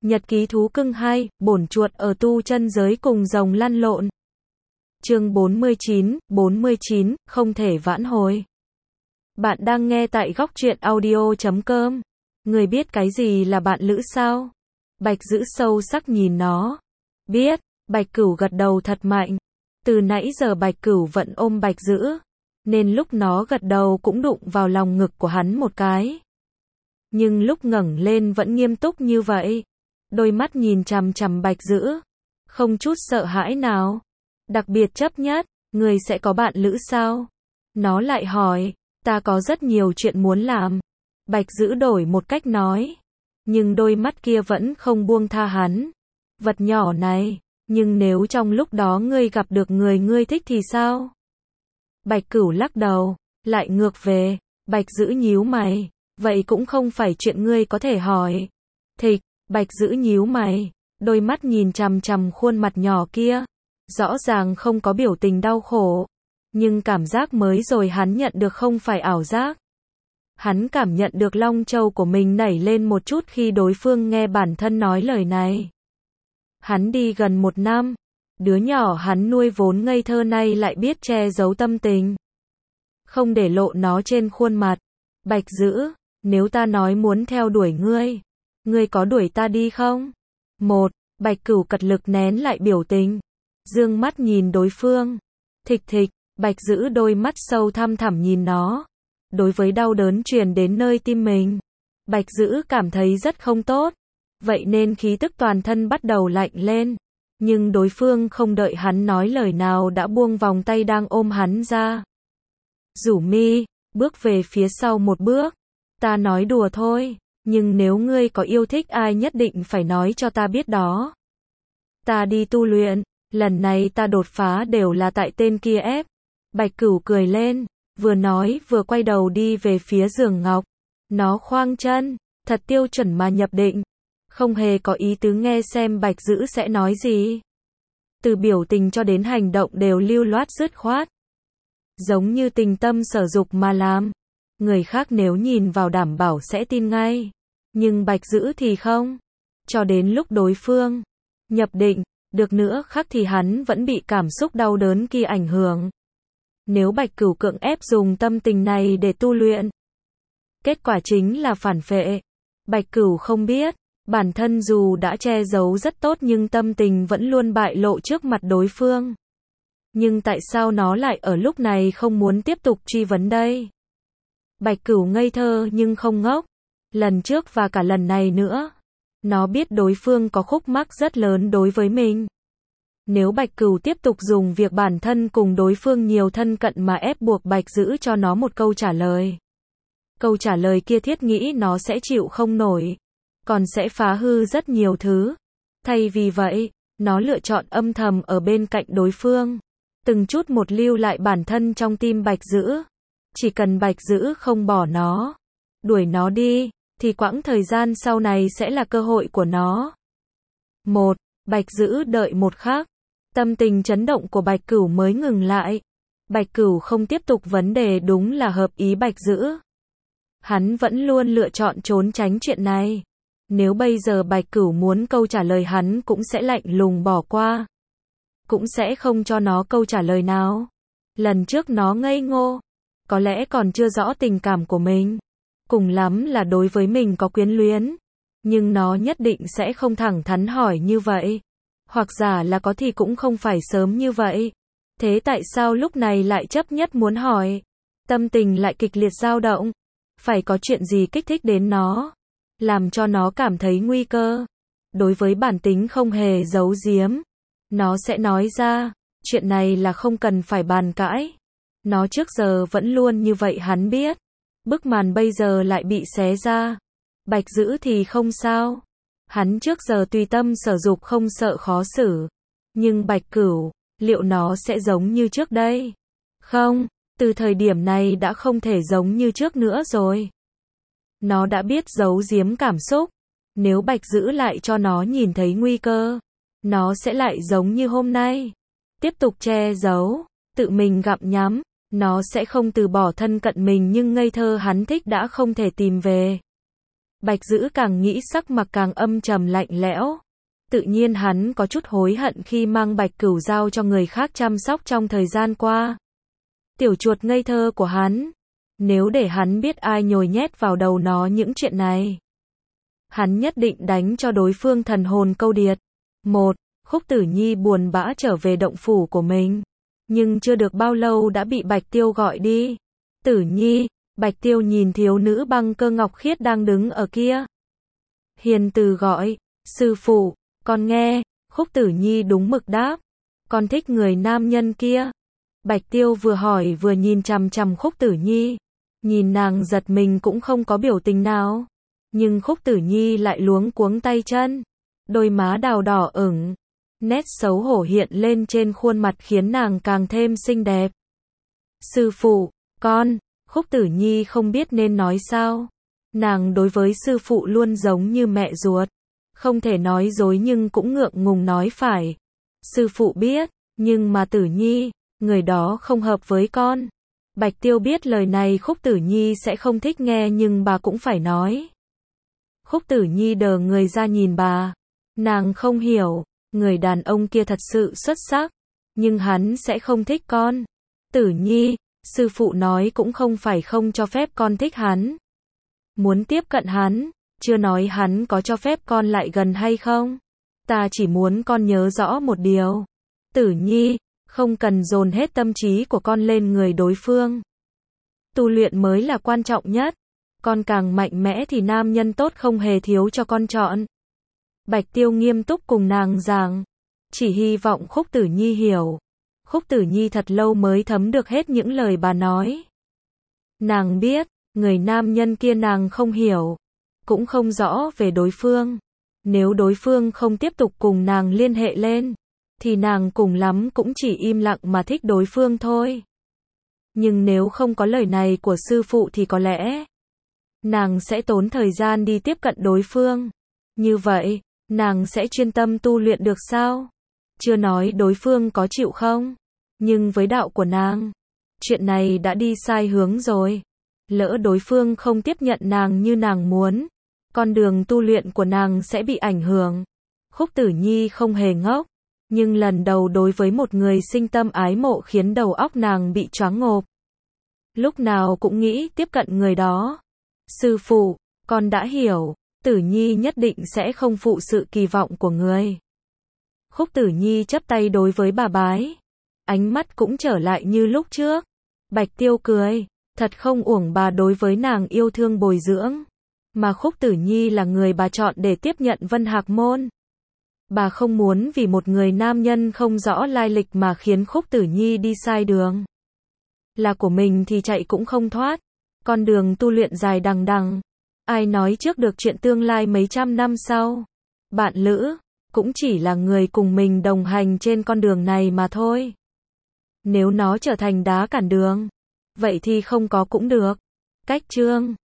Nhật ký thú cưng 2, bổn chuột ở tu chân giới cùng rồng lăn lộn. Chương 49, không thể vãn hồi. Bạn đang nghe tại góc truyện audio.com. Người biết cái gì là bạn lữ sao? Bạch Dữ sâu sắc nhìn nó. Biết, Bạch Cửu gật đầu thật mạnh. Từ nãy giờ Bạch Cửu vẫn ôm Bạch Dữ, nên lúc nó gật đầu cũng đụng vào lòng ngực của hắn một cái. Nhưng lúc ngẩng lên vẫn nghiêm túc như vậy. Đôi mắt nhìn chằm chằm Bạch Dữ, không chút sợ hãi nào. Đặc biệt chấp nhất, người sẽ có bạn lữ sao? Nó lại hỏi, ta có rất nhiều chuyện muốn làm. Bạch Dữ đổi một cách nói, nhưng đôi mắt kia vẫn không buông tha hắn. Vật nhỏ này, nhưng nếu trong lúc đó ngươi gặp được người ngươi thích thì sao? Bạch Cửu lắc đầu, lại ngược về. Bạch Dữ nhíu mày, vậy cũng không phải chuyện ngươi có thể hỏi. Thịch, Bạch Dữ nhíu mày, đôi mắt nhìn chằm chằm khuôn mặt nhỏ kia. Rõ ràng không có biểu tình đau khổ, nhưng cảm giác mới rồi hắn nhận được không phải ảo giác. Hắn cảm nhận được long châu của mình nảy lên một chút khi đối phương nghe bản thân nói lời này. Hắn đi gần 1 năm, đứa nhỏ hắn nuôi vốn ngây thơ này lại biết che giấu tâm tình, không để lộ nó trên khuôn mặt. Bạch Dữ, nếu ta nói muốn theo đuổi ngươi, ngươi có đuổi ta đi không? Bạch Cửu cật lực nén lại biểu tình, dương mắt nhìn đối phương. Thịch thịch, Bạch Dữ đôi mắt sâu thăm thẳm nhìn nó. Đối với đau đớn truyền đến nơi tim mình, Bạch Dữ cảm thấy rất không tốt. Vậy nên khí tức toàn thân bắt đầu lạnh lên. Nhưng đối phương không đợi hắn nói lời nào đã buông vòng tay đang ôm hắn ra. Rủ mi, bước về phía sau một bước. Ta nói đùa thôi, nhưng nếu ngươi có yêu thích ai nhất định phải nói cho ta biết đó. Ta đi tu luyện, lần này ta đột phá đều là tại tên kia ép. Bạch Cửu cười lên, vừa nói vừa quay đầu đi về phía giường ngọc. Nó khoang chân, thật tiêu chuẩn mà nhập định. Không hề có ý tứ nghe xem Bạch Dữ sẽ nói gì. Từ biểu tình cho đến hành động đều lưu loát dứt khoát. Giống như tình tâm sở dục mà làm. Người khác nếu nhìn vào đảm bảo sẽ tin ngay. Nhưng Bạch Dữ thì không. Cho đến lúc đối phương nhập định, được nữa khác thì hắn vẫn bị cảm xúc đau đớn kia ảnh hưởng. Nếu Bạch Cửu cưỡng ép dùng tâm tình này để tu luyện, kết quả chính là phản phệ. Bạch Cửu không biết, bản thân dù đã che giấu rất tốt nhưng tâm tình vẫn luôn bại lộ trước mặt đối phương. Nhưng tại sao nó lại ở lúc này không muốn tiếp tục truy vấn đây? Bạch Cửu ngây thơ nhưng không ngốc. Lần trước và cả lần này nữa, nó biết đối phương có khúc mắc rất lớn đối với mình. Nếu Bạch Cửu tiếp tục dùng việc bản thân cùng đối phương nhiều thân cận mà ép buộc Bạch Dữ cho nó một câu trả lời. Câu trả lời kia thiết nghĩ nó sẽ chịu không nổi, còn sẽ phá hư rất nhiều thứ. Thay vì vậy, nó lựa chọn âm thầm ở bên cạnh đối phương, từng chút một lưu lại bản thân trong tim Bạch Dữ. Chỉ cần Bạch Dữ không bỏ nó, đuổi nó đi, thì quãng thời gian sau này sẽ là cơ hội của nó. Bạch Dữ đợi một khắc, tâm tình chấn động của Bạch Cửu mới ngừng lại. Bạch Cửu không tiếp tục vấn đề đúng là hợp ý Bạch Dữ. Hắn vẫn luôn lựa chọn trốn tránh chuyện này. Nếu bây giờ Bạch Cửu muốn câu trả lời hắn cũng sẽ lạnh lùng bỏ qua. Cũng sẽ không cho nó câu trả lời nào. Lần trước nó ngây ngô, có lẽ còn chưa rõ tình cảm của mình. Cùng lắm là đối với mình có quyến luyến. Nhưng nó nhất định sẽ không thẳng thắn hỏi như vậy. Hoặc giả là có thì cũng không phải sớm như vậy. Thế tại sao lúc này lại chấp nhất muốn hỏi? Tâm tình lại kịch liệt dao động. Phải có chuyện gì kích thích đến nó, làm cho nó cảm thấy nguy cơ. Đối với bản tính không hề giấu giếm, nó sẽ nói ra, chuyện này là không cần phải bàn cãi. Nó trước giờ vẫn luôn như vậy hắn biết. Bức màn bây giờ lại bị xé ra. Bạch Dữ thì không sao. Hắn trước giờ tùy tâm sở dục không sợ khó xử. Nhưng Bạch Cửu, liệu nó sẽ giống như trước đây? Không, từ thời điểm này đã không thể giống như trước nữa rồi. Nó đã biết giấu giếm cảm xúc. Nếu Bạch Dữ lại cho nó nhìn thấy nguy cơ, nó sẽ lại giống như hôm nay. Tiếp tục che giấu, tự mình gặm nhấm. Nó sẽ không từ bỏ thân cận mình nhưng ngây thơ hắn thích đã không thể tìm về. Bạch Dữ càng nghĩ sắc mặt càng âm trầm lạnh lẽo. Tự nhiên hắn có chút hối hận khi mang Bạch Cửu giao cho người khác chăm sóc trong thời gian qua. Tiểu chuột ngây thơ của hắn. Nếu để hắn biết ai nhồi nhét vào đầu nó những chuyện này, hắn nhất định đánh cho đối phương thần hồn câu điệt. Khúc Tử Nhi buồn bã trở về động phủ của mình. Nhưng chưa được bao lâu đã bị Bạch Tiêu gọi đi. Tử Nhi, Bạch Tiêu nhìn thiếu nữ Băng Cơ Ngọc Khiết đang đứng ở kia. Hiền từ gọi, sư phụ, con nghe. Khúc Tử Nhi đúng mực đáp. Con thích người nam nhân kia. Bạch Tiêu vừa hỏi vừa nhìn chằm chằm Khúc Tử Nhi. Nhìn nàng giật mình cũng không có biểu tình nào. Nhưng Khúc Tử Nhi lại luống cuống tay chân. Đôi má đào đỏ ửng. Nét xấu hổ hiện lên trên khuôn mặt khiến nàng càng thêm xinh đẹp. Sư phụ, con. Khúc Tử Nhi không biết nên nói sao. Nàng đối với sư phụ luôn giống như mẹ ruột. Không thể nói dối nhưng cũng ngượng ngùng nói phải. Sư phụ biết, nhưng mà Tử Nhi, người đó không hợp với con. Bạch Tiêu biết lời này Khúc Tử Nhi sẽ không thích nghe nhưng bà cũng phải nói. Khúc Tử Nhi đờ người ra nhìn bà. Nàng không hiểu, người đàn ông kia thật sự xuất sắc, nhưng hắn sẽ không thích con. Tử Nhi, sư phụ nói cũng không phải không cho phép con thích hắn. Muốn tiếp cận hắn, chưa nói hắn có cho phép con lại gần hay không. Ta chỉ muốn con nhớ rõ một điều. Tử Nhi, không cần dồn hết tâm trí của con lên người đối phương. Tu luyện mới là quan trọng nhất. Con càng mạnh mẽ thì nam nhân tốt không hề thiếu cho con chọn. Bạch Tiêu nghiêm túc cùng nàng giảng. Chỉ hy vọng Khúc Tử Nhi hiểu. Khúc Tử Nhi thật lâu mới thấm được hết những lời bà nói. Nàng biết, người nam nhân kia nàng không hiểu. Cũng không rõ về đối phương. Nếu đối phương không tiếp tục cùng nàng liên hệ lên, thì nàng cùng lắm cũng chỉ im lặng mà thích đối phương thôi. Nhưng nếu không có lời này của sư phụ thì có lẽ nàng sẽ tốn thời gian đi tiếp cận đối phương. Như vậy, nàng sẽ chuyên tâm tu luyện được sao? Chưa nói đối phương có chịu không? Nhưng với đạo của nàng, chuyện này đã đi sai hướng rồi. Lỡ đối phương không tiếp nhận nàng như nàng muốn, con đường tu luyện của nàng sẽ bị ảnh hưởng. Khúc Tử Nhi không hề ngốc, nhưng lần đầu đối với một người sinh tâm ái mộ khiến đầu óc nàng bị choáng ngộp. Lúc nào cũng nghĩ tiếp cận người đó. Sư phụ, con đã hiểu, Tử Nhi nhất định sẽ không phụ sự kỳ vọng của người. Khúc Tử Nhi chắp tay đối với bà bái. Ánh mắt cũng trở lại như lúc trước. Bạch Tiêu cười, thật không uổng bà đối với nàng yêu thương bồi dưỡng. Mà Khúc Tử Nhi là người bà chọn để tiếp nhận Vân Hạc Môn. Bà không muốn vì một người nam nhân không rõ lai lịch mà khiến Khúc Tử Nhi đi sai đường. Là của mình thì chạy cũng không thoát. Con đường tu luyện dài đằng đằng. Ai nói trước được chuyện tương lai mấy trăm năm sau. Bạn lữ, cũng chỉ là người cùng mình đồng hành trên con đường này mà thôi. Nếu nó trở thành đá cản đường, vậy thì không có cũng được. Cách chương